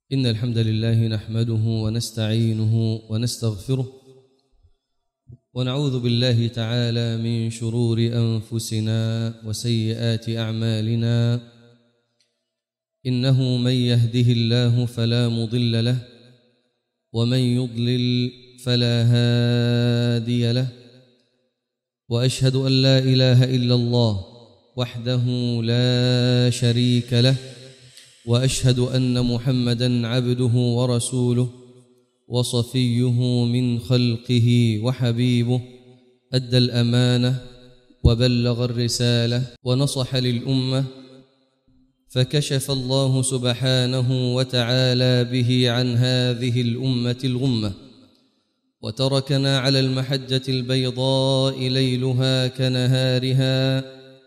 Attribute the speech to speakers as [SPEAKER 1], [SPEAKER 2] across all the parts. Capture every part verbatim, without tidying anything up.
[SPEAKER 1] إن الحمد لله نحمده ونستعينه ونستغفره ونعوذ بالله تعالى من شرور أنفسنا وسيئات أعمالنا. إنه من يهده الله فلا مضل له ومن يضلل فلا هادي له، وأشهد أن لا إله إلا الله وحده لا شريك له، وأشهد أن محمدًا عبده ورسوله وصفيه من خلقه وحبيبه، أدى الأمانة وبلغ الرسالة ونصح للأمة، فكشف الله سبحانه وتعالى به عن هذه الأمة الغمة، وتركنا على المحجة البيضاء ليلها كنهارها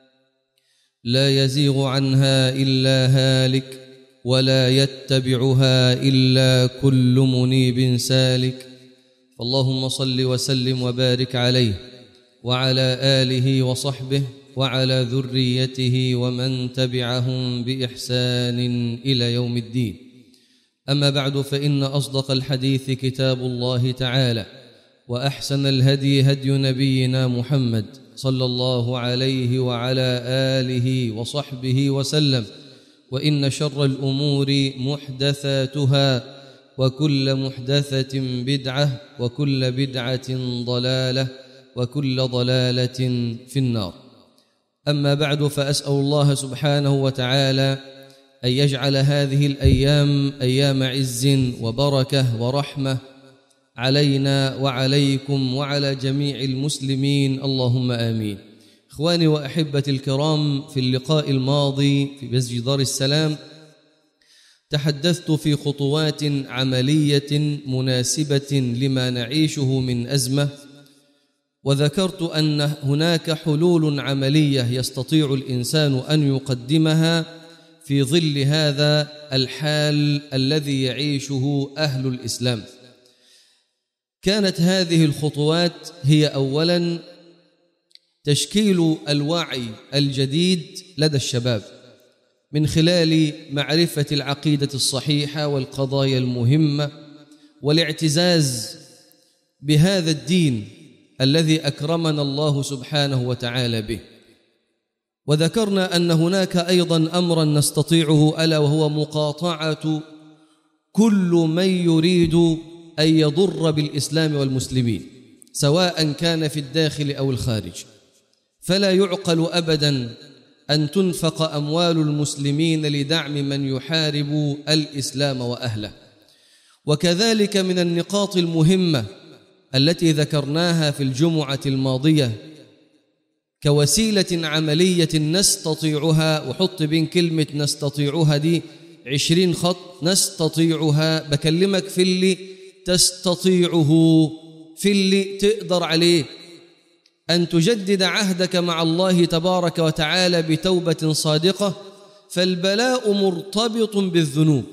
[SPEAKER 1] لا يزيغ عنها إلا هالك ولا يتبعها إلا كل منيب سالك. فاللهم صل وسلم وبارك عليه وعلى آله وصحبه وعلى ذريته ومن تبعهم بإحسان إلى يوم الدين. أما بعد، فإن أصدق الحديث كتاب الله تعالى، وأحسن الهدي هدي نبينا محمد صلى الله عليه وعلى آله وصحبه وسلم، وإن شر الأمور محدثاتها، وكل محدثة بدعة، وكل بدعة ضلالة، وكل ضلالة في النار. أما بعد، فأسأل الله سبحانه وتعالى أن يجعل هذه الأيام أيام عز وبركة ورحمة علينا وعليكم وعلى جميع المسلمين، اللهم آمين. إخواني وأحبتي الكرام، في اللقاء الماضي في مسجد دار السلام تحدثت في خطوات عملية مناسبة لما نعيشه من أزمة، وذكرت أن هناك حلول عملية يستطيع الإنسان أن يقدمها في ظل هذا الحال الذي يعيشه أهل الإسلام. كانت هذه الخطوات هي أولاً تشكيل الوعي الجديد لدى الشباب من خلال معرفة العقيدة الصحيحة والقضايا المهمة، والاعتزاز بهذا الدين الذي أكرمنا الله سبحانه وتعالى به. وذكرنا أن هناك أيضاً أمراً نستطيعه، ألا وهو مقاطعة كل من يريد أن يضر بالإسلام والمسلمين، سواء كان في الداخل أو الخارج. فلا يعقل أبداً أن تنفق أموال المسلمين لدعم من يحارب الإسلام وأهله. وكذلك من النقاط المهمة التي ذكرناها في الجمعة الماضية كوسيلة عملية نستطيعها، وحط بين كلمة نستطيعها دي عشرين خط، نستطيعها، بكلمك في اللي تستطيعه، في اللي تقدر عليه، أن تجدد عهدك مع الله تبارك وتعالى بتوبة صادقة. فالبلاء مرتبط بالذنوب،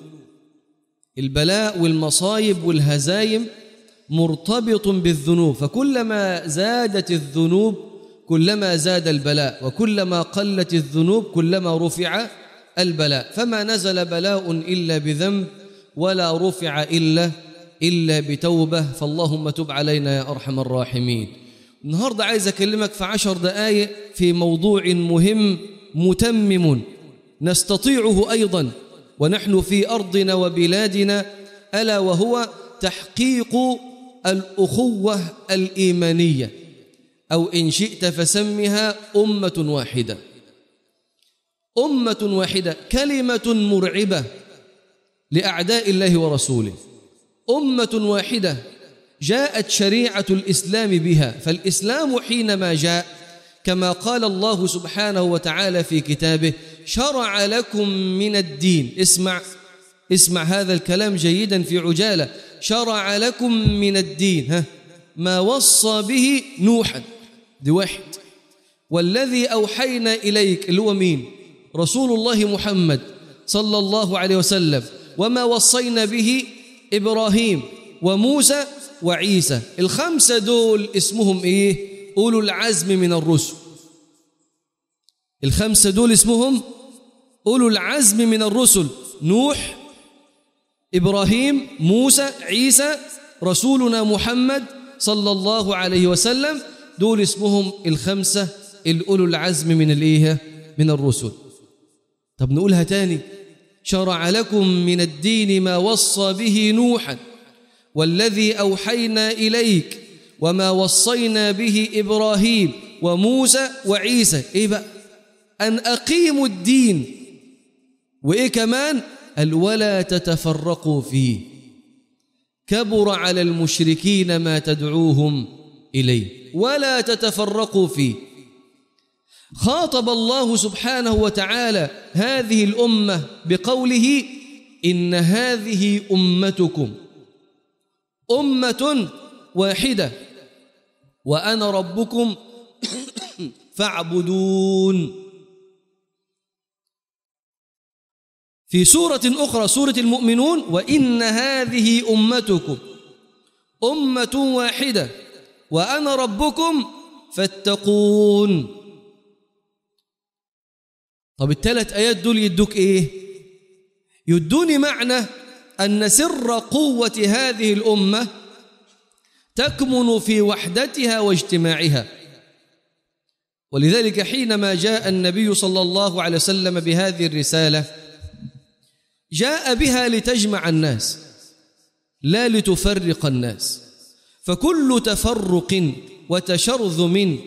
[SPEAKER 1] البلاء والمصايب والهزايم مرتبط بالذنوب، فكلما زادت الذنوب كلما زاد البلاء، وكلما قلت الذنوب كلما رفع البلاء. فما نزل بلاء إلا بذنب، ولا رفع إلا إلا بتوبة. فاللهم تب علينا يا أرحم الراحمين. النهاردة عايز أكلمك في عشر دقائق في موضوع مهم متمم نستطيعه أيضا ونحن في أرضنا وبلادنا، ألا وهو تحقيق الأخوة الإيمانية، أو إن شئت فسمها أمة واحدة. أمة واحدة كلمة مرعبة لأعداء الله ورسوله، أمة واحدة جاءت شريعة الإسلام بها. فالإسلام حينما جاء كما قال الله سبحانه وتعالى في كتابه: شرع لكم من الدين، اسمع اسمع هذا الكلام جيدا في عجالة، شرع لكم من الدين ها ما وصى به نوحا، دي واحد، والذي أوحينا إليك، اللي هو مين؟ رسول الله محمد صلى الله عليه وسلم، وما وصينا به إبراهيم وموسى وعيسى. الخمسة دول اسمهم إيه؟ أولو العزم من الرسل. الخمسة دول اسمهم أولو العزم من الرسل: نوح إبراهيم، موسى، عيسى، رسولنا محمد صلى الله عليه وسلم، دول اسمهم الخمسة الأولو العزم من الإيه؟ من الرسل. طب نقولها تاني: شرع لكم من الدين ما وصى به نوحا والذي أوحينا إليك وما وصينا به إبراهيم وموسى وعيسى. إيه بقى؟ أن أقيموا الدين. وإيه كمان؟ قال: ولا تتفرقوا فيه كبر على المشركين ما تدعوهم إليه. ولا تتفرقوا فيه. خاطب الله سبحانه وتعالى هذه الأمة بقوله: إن هذه أمتكم أمة واحدة وأنا ربكم فاعبدون. في سورة أخرى، سورة المؤمنون: وإن هذه أمتكم أمة واحدة وأنا ربكم فاتقون. طب الثلاث آيات دول يدوك إيه؟ يدوني معنى أن سر قوة هذه الأمة تكمن في وحدتها واجتماعها. ولذلك حينما جاء النبي صلى الله عليه وسلم بهذه الرسالة جاء بها لتجمع الناس لا لتفرق الناس. فكل تفرق وتشرذم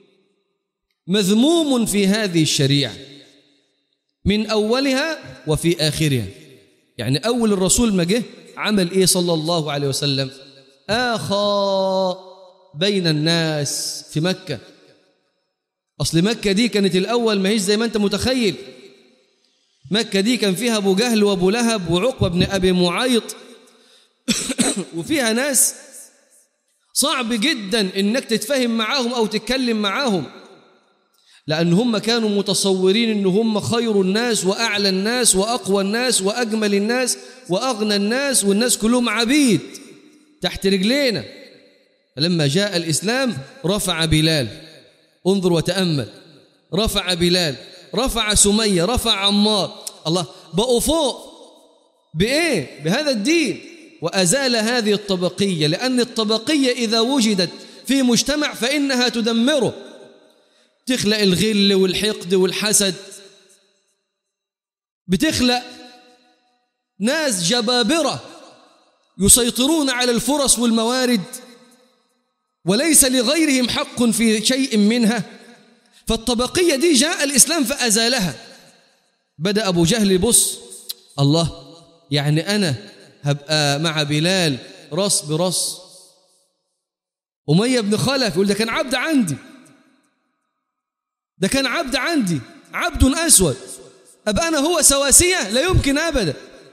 [SPEAKER 1] مذموم في هذه الشريعة من أولها وفي آخرها. يعني أول الرسول ما جه عمل إيه صلى الله عليه وسلم؟ آخى بين الناس في مكة. أصل مكة دي كانت الأول ما هيش زي ما أنت متخيل. مكة دي كان فيها أبو جهل وأبو لهب وعقبة بن أبي معيط وفيها ناس صعب جدا إنك تتفهم معاهم أو تتكلم معاهم، لأن هم كانوا متصورين إن هم خير الناس وأعلى الناس وأقوى الناس وأجمل الناس وأغنى الناس، والناس كلهم عبيد تحت رجلينا. فلما جاء الإسلام رفع بلال، انظر وتأمل، رفع بلال، رفع سمية، رفع عمار. الله، بقوا فوق بإيه؟ بهذا الدين. وأزال هذه الطبقية، لأن الطبقية إذا وجدت في مجتمع فإنها تدمره، تخلق الغل والحقد والحسد، بتخلق ناس جبابرة يسيطرون على الفرص والموارد وليس لغيرهم حق في شيء منها. فالطبقية دي جاء الإسلام فأزالها. بدأ أبو جهل يبص: الله، يعني أنا هبقى مع بلال راس براس؟ أمية بن خلف يقول: ده كان عبد عندي، ده كان عبد عندي، عبد أسود، أبقى أنا هو سواسية؟ لا يمكن أبدا.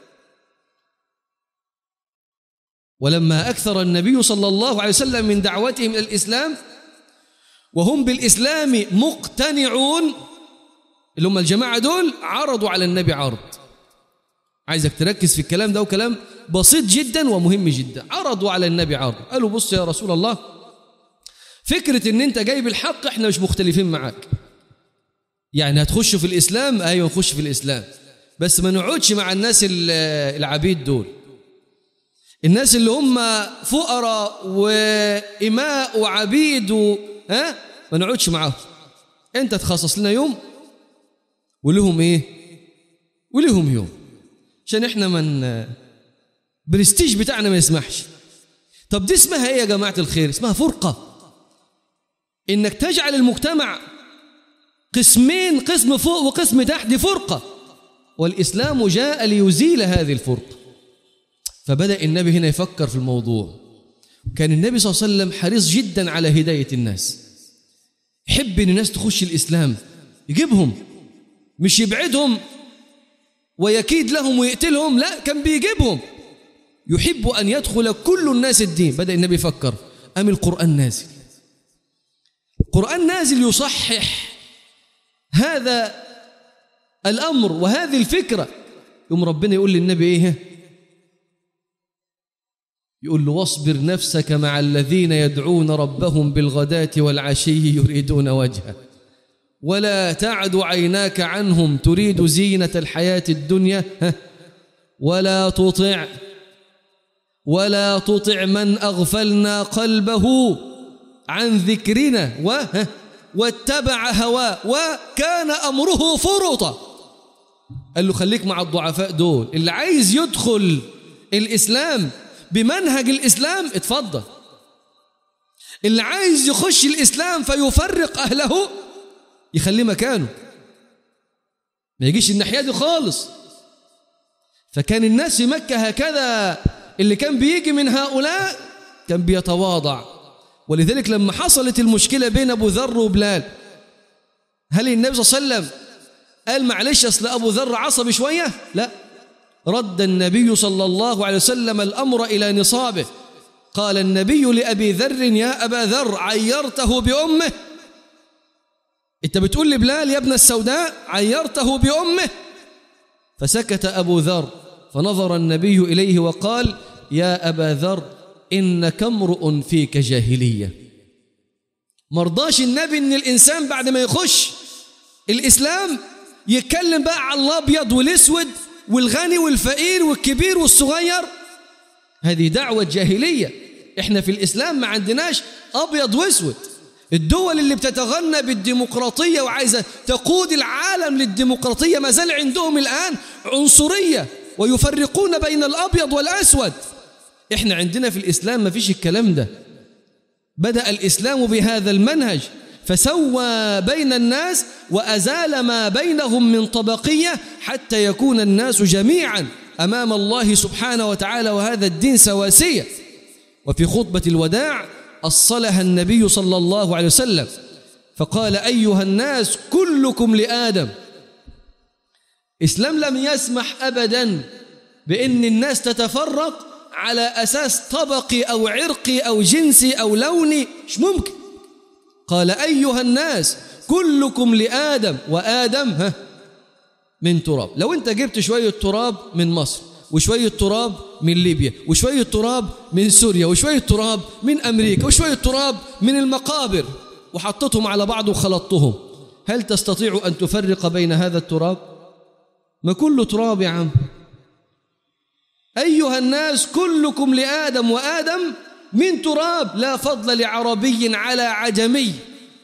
[SPEAKER 1] ولما أكثر النبي صلى الله عليه وسلم من دعوتهم إلى الإسلام وهم بالإسلام مقتنعون، اللي هم الجماعة دول، عرضوا على النبي عرض. عايزك تركز في الكلام ده، وكلام بسيط جدا ومهم جدا. عرضوا على النبي عرض، قالوا: بص يا رسول الله، فكرة ان انت جايب الحق احنا مش مختلفين معاك. يعني هتخش في الإسلام؟ ايوه نخش في الإسلام، بس ما نقعدش مع الناس العبيد دول، الناس اللي هم فقراء وإماء وعبيد و... ها ما نقعدش معاهم. انت تخصص لنا يوم ولهم ايه ولهم يوم، عشان احنا من برستيج بتاعنا ما يسمحش. طب دي اسمها ايه يا جماعة الخير؟ اسمها فرقة. انك تجعل المجتمع قسمين، قسم فوق وقسم تحت، دي فرقة. والإسلام جاء ليزيل هذه الفرقة. فبدأ النبي هنا يفكر في الموضوع. كان النبي صلى الله عليه وسلم حريص جدا على هداية الناس، يحب ان الناس تخش الإسلام، يجيبهم، مش يبعدهم ويكيد لهم ويقتلهم، لا، كان بيجيبهم، يحب أن يدخل كل الناس الدين. بدأ النبي يفكر: أم القرآن نازل، القرآن نازل يصحح هذا الأمر وهذه الفكرة. يوم ربنا يقول للنبي إيه؟ يقول له: واصبر نفسك مع الذين يدعون ربهم بالغداة والعشي يريدون وجهه ولا تعد عيناك عنهم تريد زينة الحياة الدنيا ولا تطع ولا تطع من أغفلنا قلبه عن ذكرنا و واتبع هواه وكان أمره فرطا. قال له خليك مع الضعفاء دول، اللي عايز يدخل الإسلام بمنهج الإسلام اتفضل، اللي عايز يخش الإسلام فيفرق أهله يخليه مكانه، ما يجيش الناحية دي خالص. فكان الناس في مكة هكذا، اللي كان بيجي من هؤلاء كان بيتواضع. ولذلك لما حصلت المشكلة بين أبو ذر وبلال، هل النبي صلى الله عليه وسلم قال معلش أصل أبو ذر عصبي شوية؟ لا، رد النبي صلى الله عليه وسلم الأمر إلى نصابه. قال النبي لأبي ذر يا أبا ذر عيرته بأمه؟ أنت بتقول لبلال يا ابن السوداء عيرته بأمه؟ فسكت أبو ذر، فنظر النبي إليه وقال يا أبا ذر إنك امرؤ فيك جاهلية. مرضاش النبي إن الإنسان بعد ما يخش الإسلام يتكلم بقى على الأبيض والأسود والغني والفقير والكبير والصغير، هذه دعوة جاهلية. إحنا في الإسلام ما عندناش أبيض وأسود. الدول اللي بتتغنى بالديمقراطية وعايزة تقود العالم للديمقراطية ما زال عندهم الآن عنصرية ويفرقون بين الأبيض والأسود. إحنا عندنا في الإسلام ما فيش الكلام ده. بدأ الإسلام بهذا المنهج فسوى بين الناس وأزال ما بينهم من طبقية حتى يكون الناس جميعا أمام الله سبحانه وتعالى، وهذا الدين سواسية. وفي خطبة الوداع أصلها النبي صلى الله عليه وسلم فقال أيها الناس كلكم لآدم. إسلام لم يسمح أبدا بأن الناس تتفرق على أساس طبقي أو عرقي أو جنسي أو لوني، مش ممكن. قال أيها الناس كلكم لآدم، وآدم ها من تراب. لو أنت جبت شوية تراب من مصر وشوية تراب من ليبيا وشوية تراب من سوريا وشوية تراب من أمريكا وشوية تراب من المقابر وحطتهم على بعض وخلطتهم، هل تستطيع أن تفرق بين هذا التراب؟ ما كله تراب يا عم. أيها الناس كلكم لآدم وآدم من تراب، لا فضل لعربي على عجمي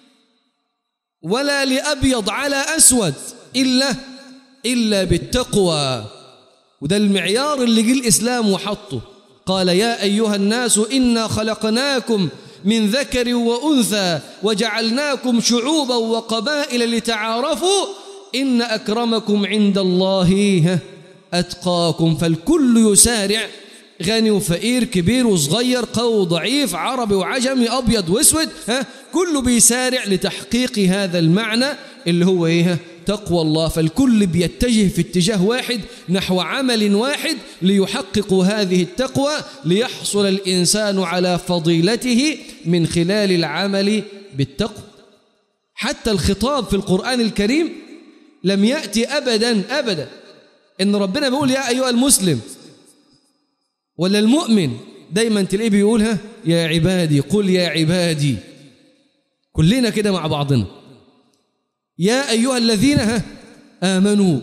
[SPEAKER 1] ولا لأبيض على أسود إلا إلا بالتقوى. وده المعيار اللي جه الإسلام وحطه. قال يا أيها الناس إنا خلقناكم من ذكر وأنثى وجعلناكم شعوبا وقبائل لتعارفوا إن أكرمكم عند الله أتقاكم. فالكل يسارع، غني وفقير، كبير وصغير، قوي وضعيف، عربي وعجمي، أبيض واسود، ها كله بيسارع لتحقيق هذا المعنى اللي هو إيه؟ تقوى الله. فالكل بيتجه في اتجاه واحد نحو عمل واحد ليحقق هذه التقوى، ليحصل الإنسان على فضيلته من خلال العمل بالتقوى. حتى الخطاب في القرآن الكريم لم يأتي أبدا أبدا إن ربنا بيقول يا أيها المسلم ولا المؤمن، دايما تلاقيه بيقولها يا عبادي، قل يا عبادي، كلنا كده مع بعضنا. يا أيها الذين ها آمنوا،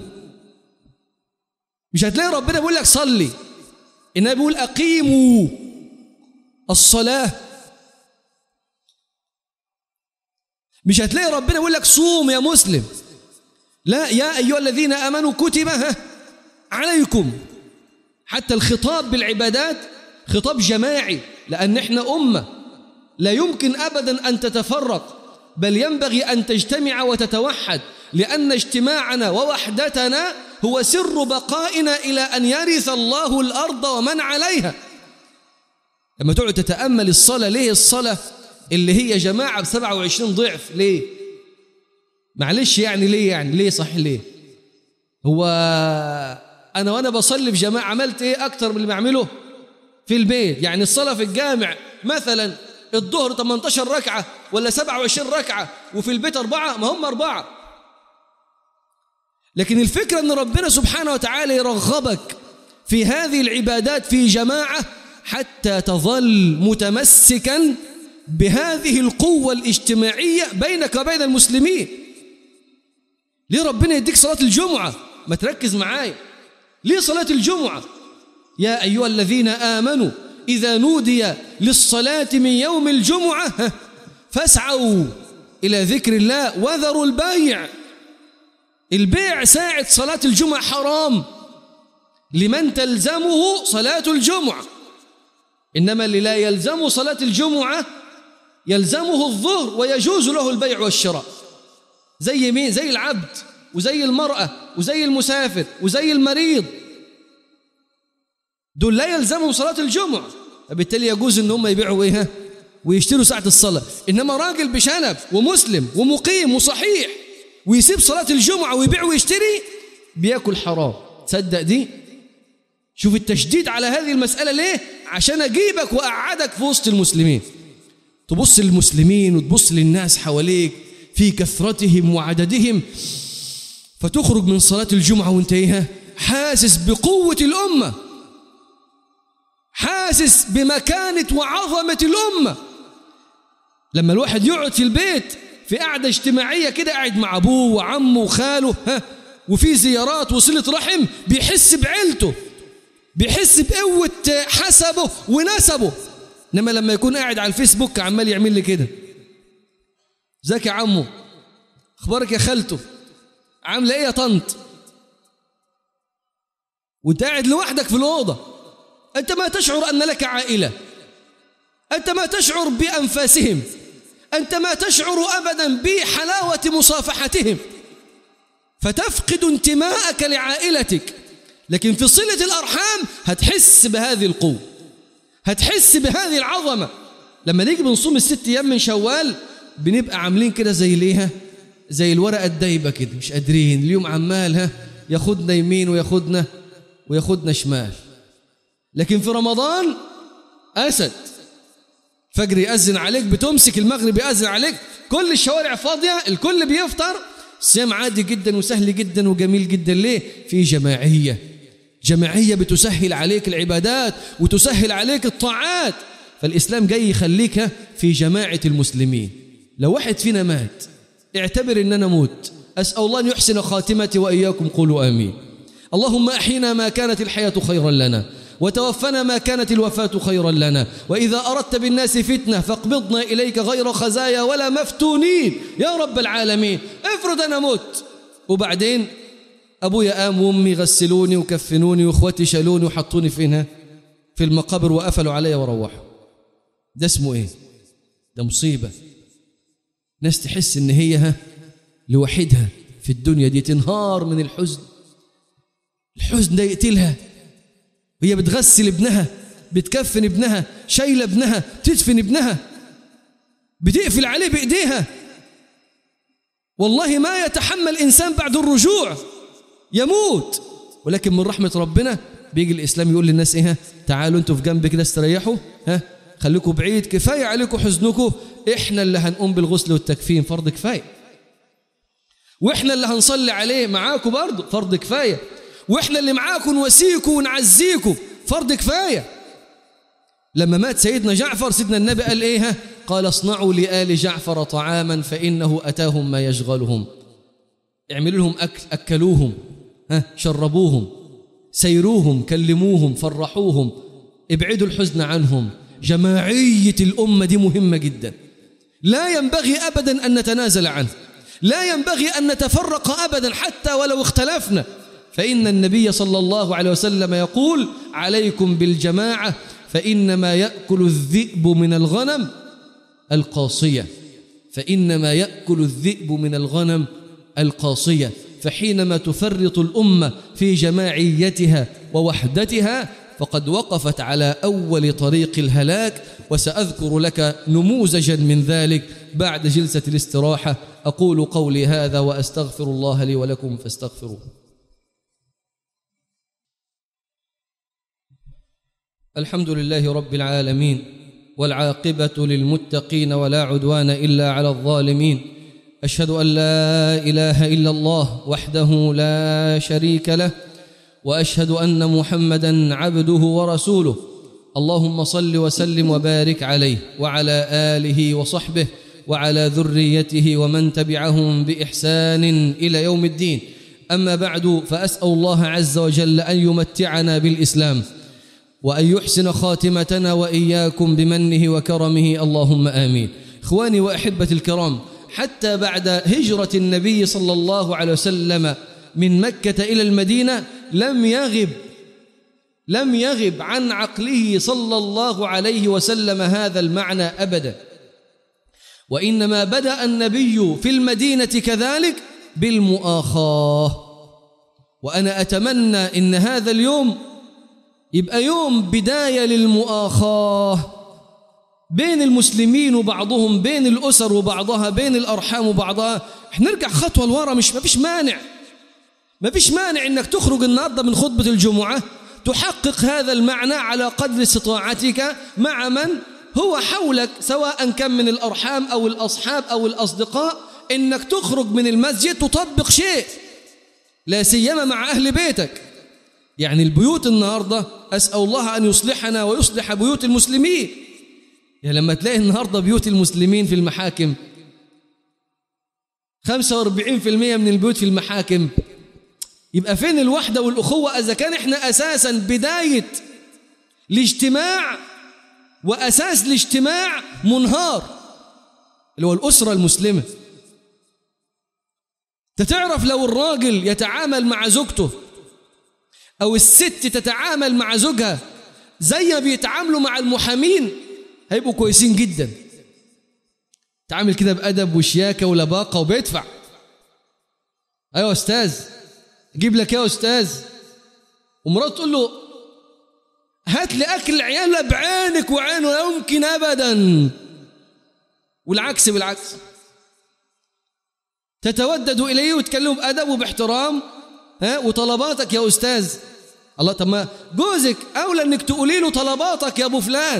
[SPEAKER 1] مش هتلاقي ربنا بيقول لك صلي، إنه بيقول أقيموا الصلاة. مش هتلاقي ربنا بيقول لك صوم يا مسلم، لا، يا أيها الذين آمنوا كتب ها عليكم. حتى الخطاب بالعبادات خطاب جماعي، لأن احنا أمة لا يمكن أبدا أن تتفرق، بل ينبغي أن تجتمع وتتوحد، لأن اجتماعنا ووحدتنا هو سر بقائنا إلى أن يرث الله الأرض ومن عليها. لما تقعد تتأمل الصلاة، ليه الصلاة اللي هي جماعة بسبعة وعشرين ضعف؟ ليه؟ معلش يعني ليه؟ يعني ليه صحيح ليه؟ هو أنا وأنا بصلي في جماعة عملت إيه أكتر من اللي بعمله في البيت؟ يعني الصلاة في الجامع مثلا الظهر ثمانية عشر ركعة ولا سبعة وعشرين ركعة وفي البيت أربعة، ما هم أربعة. لكن الفكرة أن ربنا سبحانه وتعالى يرغبك في هذه العبادات في جماعة حتى تظل متمسكا بهذه القوة الاجتماعية بينك وبين المسلمين. ليه ربنا يديك صلاة الجمعة؟ ما تركز معايا، ليه صلاة الجمعة؟ يا أيها الذين آمنوا إذا نودي للصلاة من يوم الجمعة فاسعوا إلى ذكر الله وذروا البيع. البيع ساعة صلاة الجمعة حرام لمن تلزمه صلاة الجمعة، إنما اللي لا يلزمه صلاة الجمعة يلزمه الظهر ويجوز له البيع والشراء. زي مين؟ زي العبد وزي المرأة وزي المسافر وزي المريض، دول لا يلزمهم صلاة الجمعة، فبالتالي يجوز إن هم يبيعوا إيه ويشتروا ساعة الصلاة. إنما راجل بشنب ومسلم ومقيم وصحيح ويسيب صلاة الجمعة ويبيع ويشتري بياكل حرام. تصدق دي؟ شوف التشديد على هذه المسألة ليه؟ عشان أجيبك وأقعدك في وسط المسلمين، تبص للمسلمين وتبص للناس حواليك في كثرتهم وعددهم، فتخرج من صلاة الجمعة وانت ايه؟ حاسس بقوة الأمة، حاسس بمكانة وعظمة الأمة. لما الواحد يقعد في البيت في قعدة اجتماعية كده، قاعد مع أبوه وعمه وخاله ها، وفي زيارات وصلة رحم، بيحس بعيلته، بيحس بقوة حسبه ونسبه. إنما لما يكون قاعد على الفيسبوك عمال يعمل لي كده، ازيك يا عمو، اخبارك يا خالته، عامله ايه يا طنط، وانت قاعد لوحدك في الأوضة، أنت ما تشعر أن لك عائلة، أنت ما تشعر بأنفاسهم، أنت ما تشعر أبدا بحلاوة مصافحتهم، فتفقد انتماءك لعائلتك. لكن في صلة الأرحام هتحس بهذه القوة، هتحس بهذه العظمة. لما نيجي بنصوم الست أيام من شوال بنبقى عاملين كده زي ليها، زي الورقة الدايبة كده، مش قادرين، اليوم عمال ها ياخدنا يمين وياخدنا وياخدنا شمال. لكن في رمضان أسد، فجر يأذن عليك بتمسك، المغرب يأذن عليك، كل الشوارع فاضية، الكل بيفطر، الصيام عادي جدا وسهل جدا وجميل جدا. ليه؟ في جماعية، جماعية بتسهل عليك العبادات وتسهل عليك الطاعات. فالإسلام جاي يخليك في جماعة المسلمين. لو واحد فينا مات اعتبر إن أنا موت، أسأل الله أن يحسن خاتمتي وإياكم، قولوا آمين. اللهم أحينا ما كانت الحياة خيرا لنا، وتوفنا ما كانت الوفاة خيرا لنا، وإذا أردت بالناس فتنة فاقبضنا إليك غير خزايا ولا مفتونين يا رب العالمين. افرض أنا مت وبعدين أبويا قام وأمي غسلوني وكفنوني وإخوتي شالوني وحطوني فينها في المقابر وقفلوا علي وروحوا، ده اسمه إيه؟ ده مصيبة. ناس تحس إن هي ها لوحدها في الدنيا دي، تنهار من الحزن، الحزن ده يقتلها، هي بتغسل ابنها، بتكفن ابنها، شايله ابنها، تدفن ابنها، بتقفل عليه بإيديها. والله ما يتحمل إنسان بعد الرجوع، يموت. ولكن من رحمة ربنا بيجي الإسلام يقول للناس إيه؟ تعالوا أنتوا في جنب كده استريحوا، ها خليكم بعيد، كفاية عليكم حزنكم، إحنا اللي هنقوم بالغسل والتكفين، فرض كفاية، وإحنا اللي هنصلي عليه معاكم برضه، فرض كفاية، وإحنا اللي معاكم نواسيكم ونعزيكم، فرض كفاية. لما مات سيدنا جعفر سيدنا النبي قال إيه؟ قال اصنعوا لآل جعفر طعاما فإنه أتاهم ما يشغلهم. اعملوا لهم أكل، أكلوهم، ها شربوهم، سيروهم، كلموهم، فرحوهم، ابعدوا الحزن عنهم. جماعية الأمة دي مهمة جدا، لا ينبغي أبدا أن نتنازل عنه، لا ينبغي أن نتفرق أبدا حتى ولو اختلفنا. فإن النبي صلى الله عليه وسلم يقول عليكم بالجماعة فإنما يأكل الذئب من الغنم القاصية، فإنما يأكل الذئب من الغنم القاصية. فحينما تفرط الأمة في جماعيتها ووحدتها فقد وقفت على أول طريق الهلاك. وسأذكر لك نموذجا من ذلك بعد جلسة الاستراحة. أقول قولي هذا وأستغفر الله لي ولكم فاستغفروه. الحمد لله رب العالمين، والعاقبة للمتقين ولا عدوان إلا على الظالمين. أشهد أن لا إله إلا الله وحده لا شريك له، وأشهد أن محمدًا عبده ورسوله. اللهم صل وسلم وبارك عليه وعلى آله وصحبه وعلى ذريته ومن تبعهم بإحسان إلى يوم الدين. أما بعد، فأسأل الله عز وجل أن يمتعنا بالإسلام وأن يحسن خاتمتنا وإياكم بمنه وكرمه، اللهم آمين. إخواني وأحبتي الكرام، حتى بعد هجرة النبي صلى الله عليه وسلم من مكة إلى المدينة لم يغب لم يغب عن عقله صلى الله عليه وسلم هذا المعنى أبدا، وإنما بدأ النبي في المدينة كذلك بالمؤاخاة. وأنا أتمنى إن هذا اليوم يبقى يوم بداية للمؤاخاة بين المسلمين وبعضهم، بين الأسر وبعضها، بين الأرحام وبعضها. نرجع خطوة لورا، مش ما فيش مانع ما فيش مانع إنك تخرج النهاردة من خطبة الجمعة تحقق هذا المعنى على قدر استطاعتك مع من هو حولك، سواء كان من الأرحام أو الأصحاب أو الأصدقاء، إنك تخرج من المسجد تطبق شيء، لا سيما مع أهل بيتك. يعني البيوت النهاردة أسأل الله أن يصلحنا ويصلح بيوت المسلمين. يعني لما تلاقي النهاردة بيوت المسلمين في المحاكم، خمسة وأربعين بالمئة من البيوت في المحاكم، يبقى فين الوحدة والأخوة إذا كان إحنا أساساً بداية الاجتماع وأساس الاجتماع منهار، اللي هو الأسرة المسلمة. تتعرف لو الراجل يتعامل مع زوجته أو الست تتعامل مع زوجها زي ما بيتعاملوا مع المحامين، هيبقوا كويسين جدا. تعامل كده بأدب وشياكة ولباقة وبيدفع. أيوة أستاذ، جيب لك يا أستاذ. ومراته تقول له هات لي أكل العيال بعينك وعينه، لا يمكن أبدا. والعكس بالعكس، تتودد إليه وتكلمه بأدب وباحترام، ها وطلباتك يا أستاذ. الله، طب ما جوزك أولى أنك تقولي له طلباتك يا أبو فلان،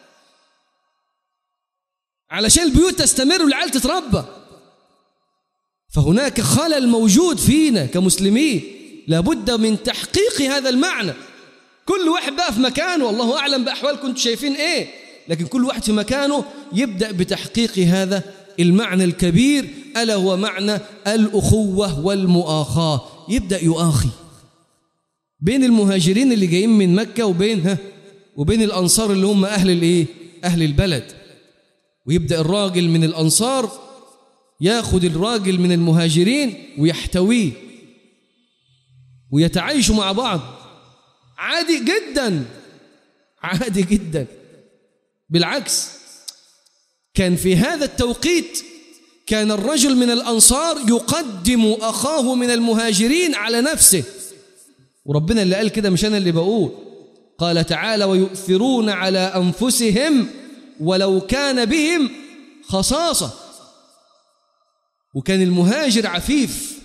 [SPEAKER 1] علشان البيوت تستمر والعيال تتربى. فهناك خلل موجود فينا كمسلمين، لابد من تحقيق هذا المعنى. كل واحد بقى في مكانه، والله أعلم بأحوالكم انتم شايفين إيه، لكن كل واحد في مكانه يبدأ بتحقيق هذا المعنى الكبير، ألا هو معنى الأخوة والمؤاخاة. يبدأ يؤاخي بين المهاجرين اللي جايين من مكة وبينها وبين الأنصار اللي هم أهل الإيه؟ أهل البلد. ويبدأ الراجل من الأنصار ياخد الراجل من المهاجرين ويحتويه ويتعايشوا مع بعض عادي جدا، عادي جدا. بالعكس، كان في هذا التوقيت كان الرجل من الأنصار يقدم أخاه من المهاجرين على نفسه، وربنا اللي قال كده مش أنا اللي بقول. قال تعالى: ويؤثرون على أنفسهم ولو كان بهم خصاصة. وكان المهاجر عفيف،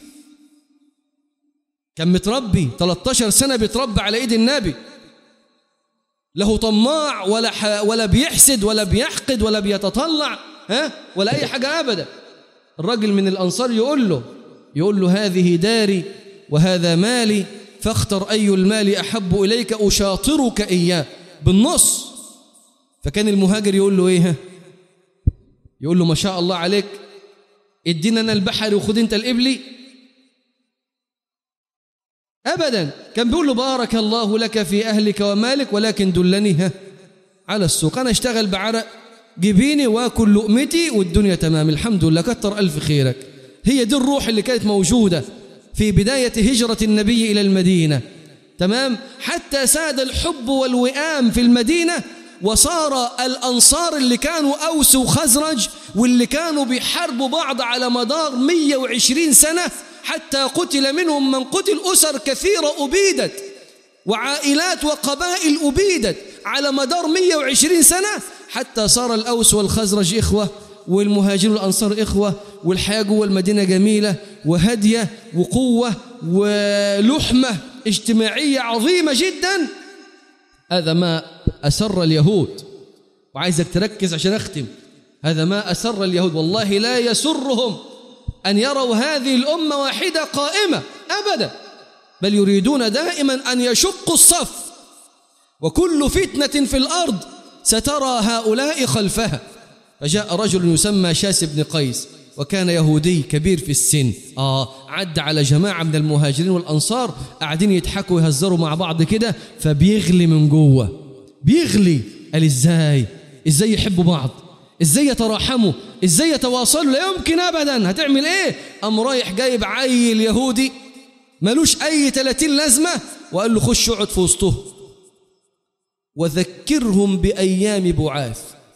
[SPEAKER 1] كان متربي ثلاثة عشر سنة بيتربى على ايد النبي، له طماع ولا ولا بيحسد ولا بيحقد ولا بيتطلع ها ولا اي حاجة ابدا. الرجل من الانصار يقول له يقول له هذه داري وهذا مالي، فاختر اي المال احب اليك اشاطرك اياه، بالنص. فكان المهاجر يقول له ايه؟ يقول له ما شاء الله عليك، ادينا انا البحر وخد انت الابلي. ابدا، كان بيقول له بارك الله لك في اهلك ومالك، ولكن دلني ها على السوق، انا اشتغل بعرق جبيني واكل لقمتي والدنيا تمام، الحمد لله، كتر الف خيرك. هي دي الروح اللي كانت موجوده في بدايه هجره النبي الى المدينه، تمام، حتى ساد الحب والوئام في المدينه، وصار الأنصار اللي كانوا أوس وخزرج واللي كانوا بيحاربوا بعض على مدار مئة وعشرين سنة، حتى قتل منهم من قتل، أسر كثيرة أبيدت وعائلات وقبائل أبيدت على مدار مئة وعشرين سنة، حتى صار الأوس والخزرج إخوة والمهاجرون والأنصار إخوة، والحياة جوه المدينة جميلة وهدية وقوة ولحمة اجتماعية عظيمة جدا. هذا ما أسر اليهود، وعايزك تركز عشان أختم. هذا ما أسر اليهود، والله لا يسرهم أن يروا هذه الأمة واحدة قائمة أبدا، بل يريدون دائما أن يشقوا الصف، وكل فتنة في الأرض سترى هؤلاء خلفها. فجاء رجل يسمى شاس بن قيس وكان يهودي كبير في السن. آه عد على جماعة من المهاجرين والأنصار قاعدين يضحكوا ويهزروا مع بعض كده، فبيغلي من جوه، بيغلي. قال إزاي إزاي يحبوا بعض، إزاي يتراحموا، إزاي يتواصلوا، لا يمكن أبدا. هتعمل إيه؟ قام رايح جايب عيل يهودي ملوش أي ثلاثين لازمة وقال له خش اقعد في وسطهم وذكرهم بأيام بعاث،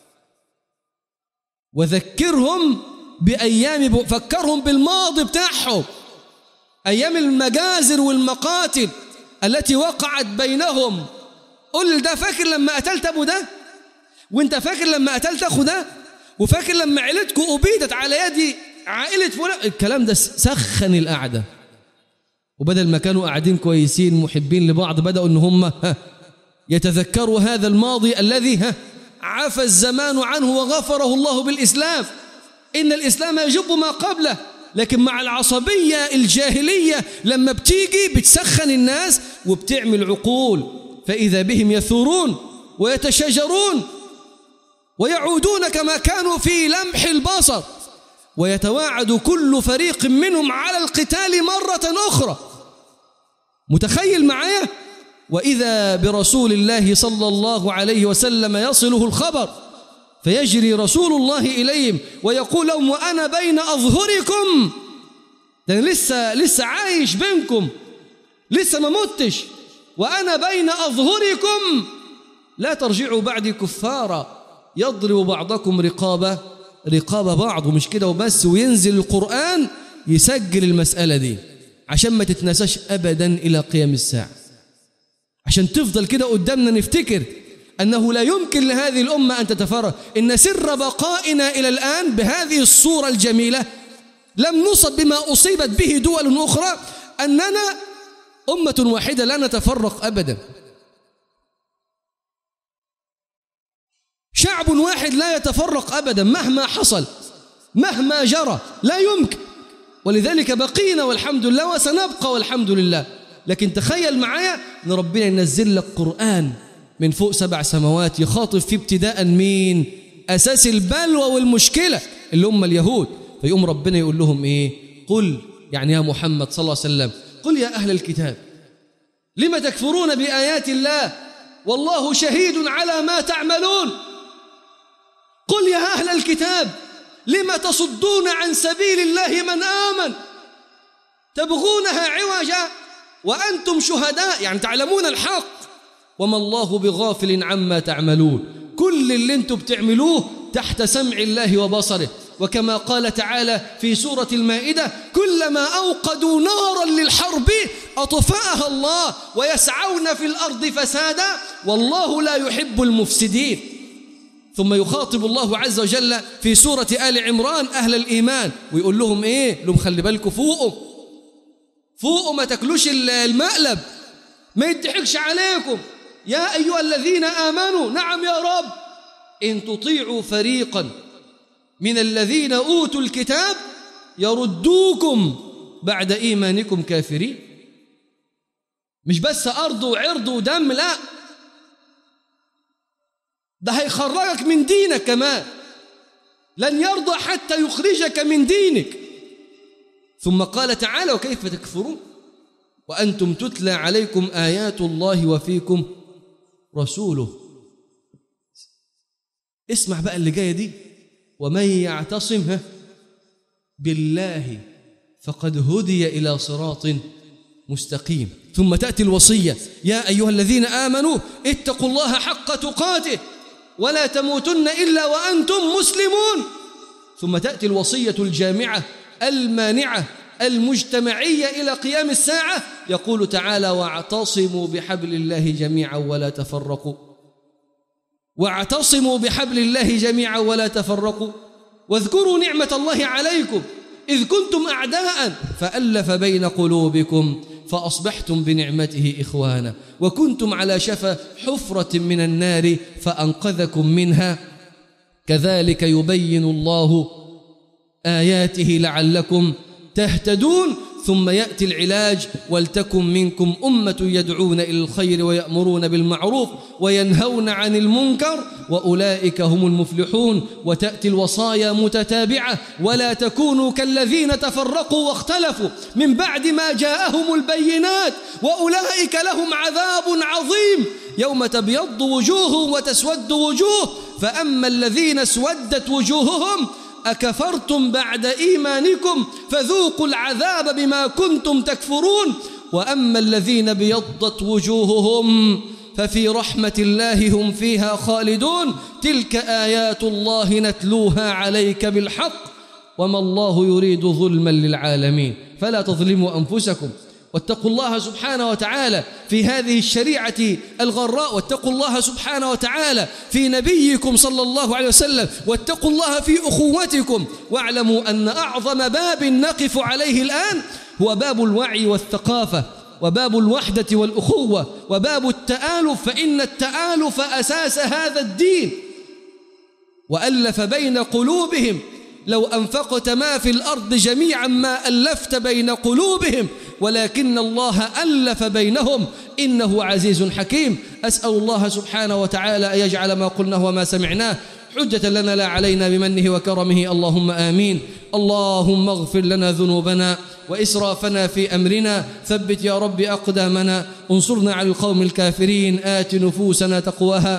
[SPEAKER 1] وذكرهم بأيام ب... فكرهم بالماضي بتاعهم، أيام المجازر والمقاتل التي وقعت بينهم. قل ده فاكر لما قتلت أبو ده، وانت فاكر لما قتلت أخو ده، وفاكر لما عيلتكم أبيدت على يد عائلة فلان. الكلام ده سخن القعدة، وبدل ما كانوا قاعدين كويسين محبين لبعض بدأوا إن هم يتذكروا هذا الماضي الذي عفى الزمان عنه وغفره الله بالإسلام. إن الإسلام يجب ما قبله، لكن مع العصبية الجاهلية لما بتيجي بتسخن الناس وبتعمل عقول، فإذا بهم يثورون ويتشاجرون ويعودون كما كانوا في لمح البصر، ويتواعد كل فريق منهم على القتال مرة أخرى. متخيل معايا؟ وإذا برسول الله صلى الله عليه وسلم يصله الخبر فيجري رسول الله إليهم ويقول لهم وأنا بين أظهركم، ده لسه لسه عايش بينكم، لسه ما متش، وأنا بين أظهركم لا ترجعوا بعدي كفارا يضرب بعضكم رقاب رقاب بعض. ومش كده وبس، وينزل القرآن يسجل المسألة دي عشان ما تتنساش أبدا إلى قيام الساعة، عشان تفضل كده قدامنا نفتكر أنه لا يمكن لهذه الأمة أن تتفرق. إن سر بقائنا إلى الآن بهذه الصورة الجميلة لم نصب بما أصيبت به دول أخرى، أننا أمة واحدة لا نتفرق أبدا، شعب واحد لا يتفرق أبدا مهما حصل مهما جرى، لا يمكن. ولذلك بقينا والحمد لله وسنبقى والحمد لله. لكن تخيل معايا أن ربنا ينزل لك قرآن من فوق سبع سماوات يخاطب فيه ابتداء مين؟ أساس البلوى والمشكلة اللي هم اليهود. فيقوم ربنا يقول لهم إيه؟ قل، يعني يا محمد صلى الله عليه وسلم، قل يا أهل الكتاب لم تكفرون بآيات الله والله شهيد على ما تعملون. قل يا أهل الكتاب لم تصدون عن سبيل الله من آمن تبغونها عوجا وأنتم شهداء، يعني تعلمون الحق وما الله بغافل عما تعملون. كل اللي انتم بتعملوه تحت سمع الله وبصره. وكما قال تعالى في سورة المائدة كلما أوقدوا نارا للحرب أطفأها الله ويسعون في الأرض فسادا والله لا يحب المفسدين. ثم يخاطب الله عز وجل في سورة آل عمران أهل الإيمان ويقول لهم إيه؟ لهم خلي بالكم فوقوا فوقوا ما تاكلوش المقلب، ما يضحكش عليكم يا أيها الذين آمنوا. نعم يا رب، إن تطيعوا فريقا من الذين أوتوا الكتاب يردوكم بعد إيمانكم كافرين. مش بس أرض وعرض ودم، لا، ده هيخرجك من دينك كمان، لن يرضى حتى يخرجك من دينك. ثم قال تعالى وكيف تكفرون وأنتم تتلى عليكم آيات الله وفيكم رسوله. اسمع بقى اللي جاية دي، ومن يعتصم بالله فقد هدي إلى صراط مستقيم. ثم تأتي الوصية يا أيها الذين آمنوا اتقوا الله حق تقاته ولا تموتن إلا وأنتم مسلمون. ثم تأتي الوصية الجامعة المانعة المجتمعية إلى قيام الساعة، يقول تعالى واعتصموا بحبل الله جميعا ولا تفرقوا، واعتصموا بحبل الله جميعا ولا تفرقوا، واذكروا نعمة الله عليكم إذ كنتم أعداء فألف بين قلوبكم فأصبحتم بنعمته إخوانا وكنتم على شفا حفرة من النار فأنقذكم منها كذلك يبين الله آياته لعلكم تهتدون. ثم يأتي العلاج: ولتكن منكم أمة يدعون إلى الخير ويأمرون بالمعروف وينهون عن المنكر وأولئك هم المفلحون. وتأتي الوصايا متتابعة: ولا تكونوا كالذين تفرقوا واختلفوا من بعد ما جاءهم البينات وأولئك لهم عذاب عظيم يوم تبيض وجوه وتسود وجوه. فأما الذين اسودت وجوههم أكفرتم بعد إيمانكم فذوقوا العذاب بما كنتم تكفرون. وأما الذين بيضت وجوههم ففي رحمة الله هم فيها خالدون. تلك آيات الله نتلوها عليك بالحق وما الله يريد ظلما للعالمين. فلا تظلموا أنفسكم واتقوا الله سبحانه وتعالى في هذه الشريعة الغراء، واتقوا الله سبحانه وتعالى في نبيكم صلى الله عليه وسلم، واتقوا الله في أخوتكم. واعلموا أن أعظم باب نقف عليه الآن هو باب الوعي والثقافة، وباب الوحدة والأخوة، وباب التآلف، فإن التآلف أساس هذا الدين. وألف بين قلوبهم، لو أنفقت ما في الأرض جميعا ما ألفت بين قلوبهم ولكن الله ألف بينهم إنه عزيز حكيم. أسأل الله سبحانه وتعالى أن يجعل ما قلناه وما سمعناه حجة لنا لا علينا بمنه وكرمه، اللهم آمين. اللهم اغفر لنا ذنوبنا وإسرافنا في أمرنا، ثبت يا رب أقدامنا، انصرنا على القوم الكافرين. آت نفوسنا تقواها،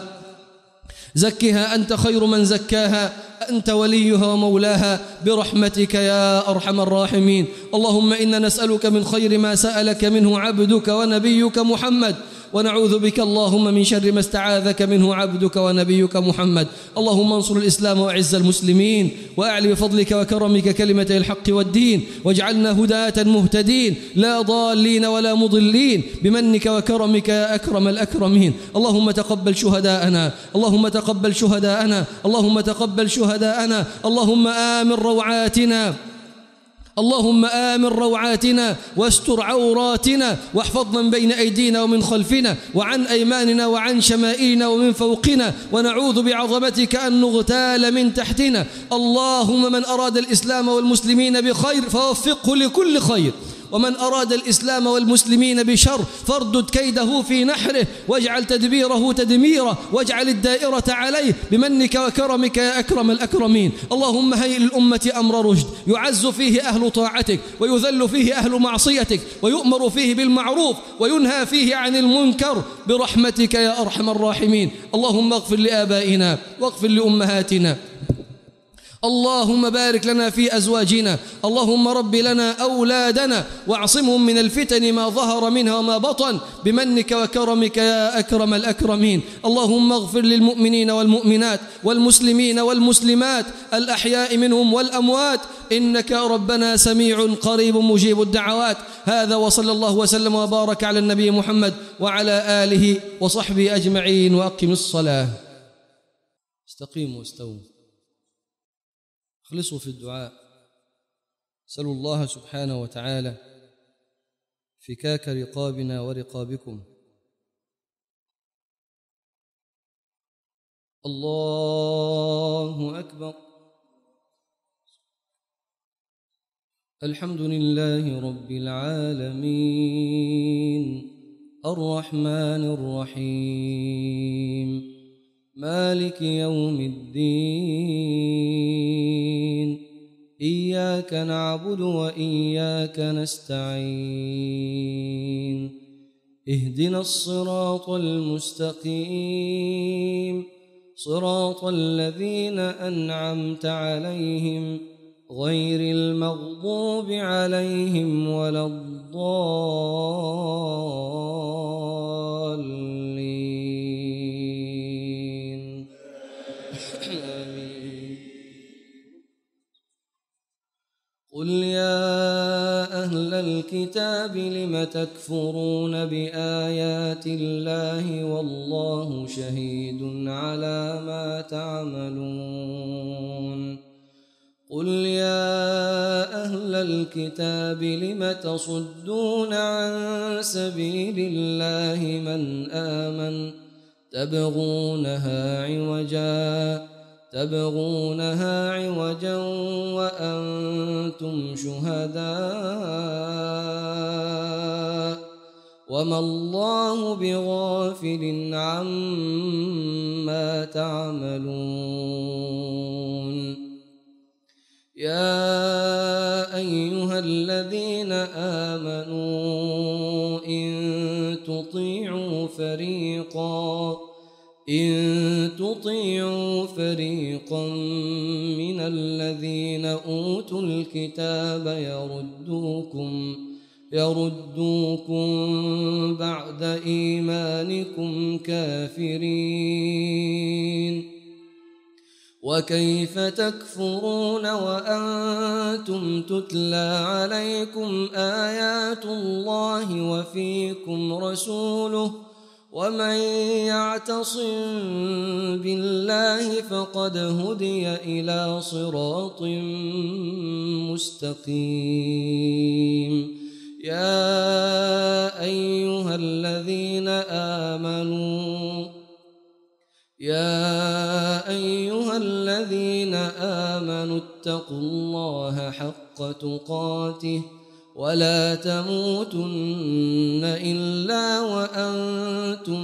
[SPEAKER 1] زكها أنت خير من زكاها، أنت وليها ومولاها برحمتك يا أرحم الراحمين. اللهم إنا نسألك من خير ما سألك منه عبدك ونبيك محمد، ونعوذ بك اللهم من شر ما استعاذك منه عبدك ونبيك محمد. اللهم انصر الإسلام وأعز المسلمين، وأعلي بفضلك وكرمك كلمة الحق والدين، واجعلنا هداة مهتدين لا ضالين ولا مضلين بمنك وكرمك يا أكرم الأكرمين. اللهم تقبل شهداءنا، اللهم تقبل شهداءنا، اللهم تقبل شهداءنا، اللهم آمن روعاتنا، اللهم آمن روعاتنا واستر عوراتنا، واحفظ من بين أيدينا ومن خلفنا وعن أيماننا وعن شمائلنا ومن فوقنا، ونعوذ بعظمتك أن نغتال من تحتنا. اللهم من أراد الإسلام والمسلمين بخير فوفقه لكل خير، ومن أراد الإسلام والمسلمين بشر فاردد كيده في نحره، واجعل تدبيره تدميره، واجعل الدائرة عليه بمنك وكرمك يا أكرم الأكرمين. اللهم هيئ للأمة أمر رشد يعز فيه أهل طاعتك ويذل فيه أهل معصيتك، ويؤمر فيه بالمعروف وينهى فيه عن المنكر برحمتك يا أرحم الراحمين. اللهم اغفر لآبائنا واغفر لأمهاتنا، اللهم بارك لنا في أزواجنا، اللهم رب لنا أولادنا واعصمهم من الفتن ما ظهر منها وما بطن بمنك وكرمك يا أكرم الأكرمين. اللهم اغفر للمؤمنين والمؤمنات والمسلمين والمسلمات الأحياء منهم والأموات، إنك ربنا سميع قريب مجيب الدعوات. هذا وصلى الله وسلم وبارك على النبي محمد وعلى آله وصحبه أجمعين. وأقم الصلاة. استقيموا واستووا، اخلصوا في الدعاء، سألوا الله سبحانه وتعالى فكاك رقابنا ورقابكم. الله أكبر. الحمد لله رب العالمين الرحمن الرحيم مالك يوم الدين، إياك نعبد وإياك نستعين، اهدنا الصراط المستقيم، صراط الذين أنعمت عليهم غير المغضوب عليهم ولا الضالين. آمين. قل يا أهل الكتاب لم تكفرون بآيات الله والله شهيد على ما تعملون. قل يا أهل الكتاب لم تصدون عن سبيل الله من آمن تبغونها عوجا تبغونها عوجا وأنتم شهداء وما الله بغافل عما تعملون. يا أيها الذين آمنوا إن تطيعوا فريقا إن تطيعوا فريقا من الذين أوتوا الكتاب يردوكم يردوكم بعد إيمانكم كافرين وكيف تكفرون وأنتم تتلى عليكم آيات الله وفيكم رسوله ومن يعتصم بالله فقد هدي إلى صراط مستقيم. يا أيها الذين آمنوا يا أيها الذين آمنوا اتقوا الله حق تقاته ولا تموتن إلا وأنتم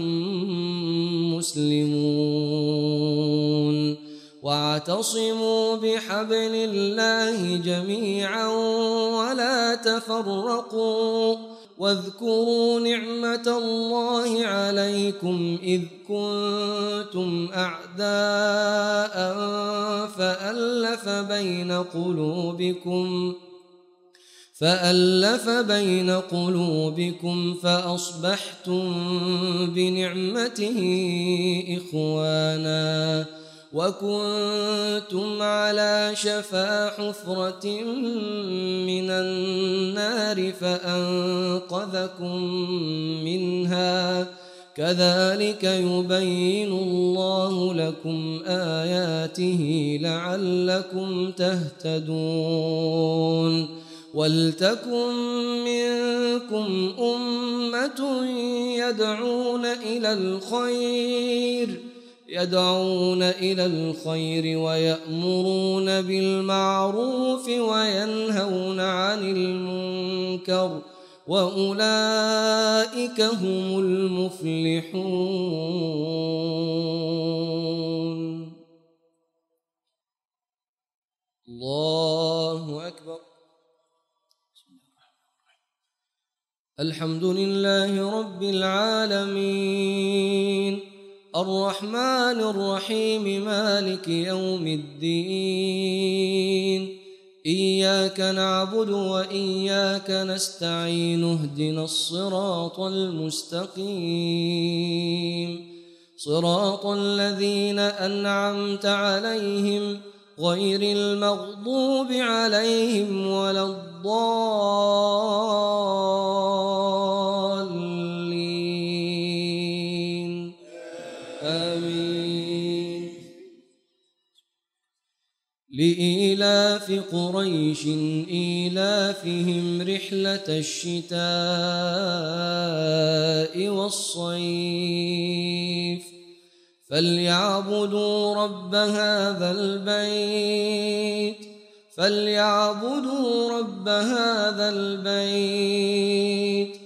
[SPEAKER 1] مسلمون واعتصموا بحبل الله جميعا ولا تفرقوا واذكروا نعمة الله عليكم إذ كنتم أعداء فألف بين قلوبكم فألف بين قلوبكم فأصبحتم بنعمته إخوانا وكنتم على شفا حفرة من النار فأنقذكم منها كذلك يبين الله لكم آياته لعلكم تهتدون. ولتكن منكم أمة يدعون إلى الخير يدعون إلى الخير ويأمرون بالمعروف وينهون عن المنكر وأولئك هم المفلحون. الله أكبر. الحمد لله رب العالمين الرحمن الرحيم مالك يوم الدين إياك نعبد وإياك نستعين اهدنا الصراط المستقيم صراط الذين أنعمت عليهم غير المغضوب عليهم ولا الضالين آمين. لإيلاف قريش إيلافهم رحلة الشتاء والصيف فليعبدوا رب هذا البيت فليعبدوا رب هذا البيت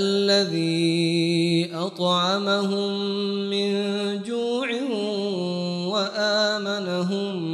[SPEAKER 1] الذي أطعمهم من جوع وآمنهم